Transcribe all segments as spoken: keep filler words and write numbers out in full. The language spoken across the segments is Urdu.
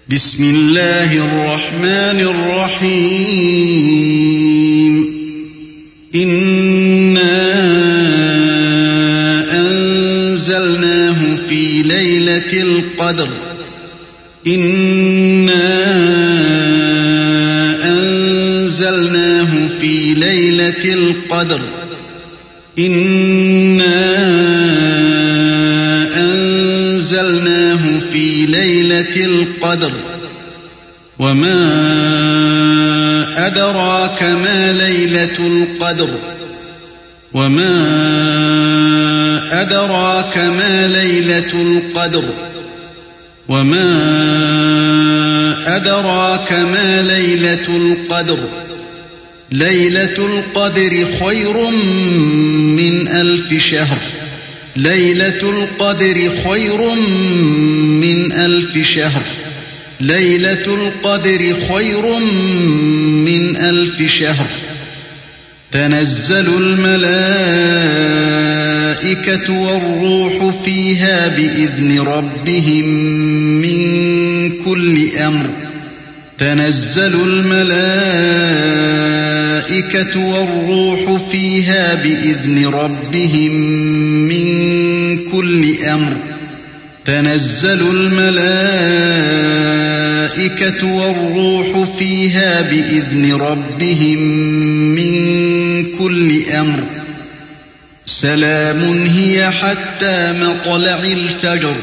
بسم الله الرحمن الرحيم إنا أنزلناه في ليلة القدر إنا أنزلناه في ليلة القدر إنا أنزلناه في ليلة القدر وما أدراك ما ليلة القدر وما أدراك ما ليلة القدر وما أدراك ما ليلة القدر ليلة القدر خير من ألف شهر ليلة القدر خير من ألف شهر ليلة القدر خير من ألف شهر تنزل الملائكة والروح فيها بإذن ربهم من كل أمر تنزل الملائكة والروح فيها بإذن ربهم من كل أمر تنزل الملائكة والروح فيها بإذن ربهم من كل أمر سلام هي حتى مطلع الفجر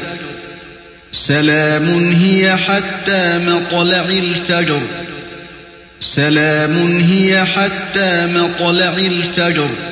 سلام هي حتى مطلع الفجر سلام هي حتى مطلع الفجر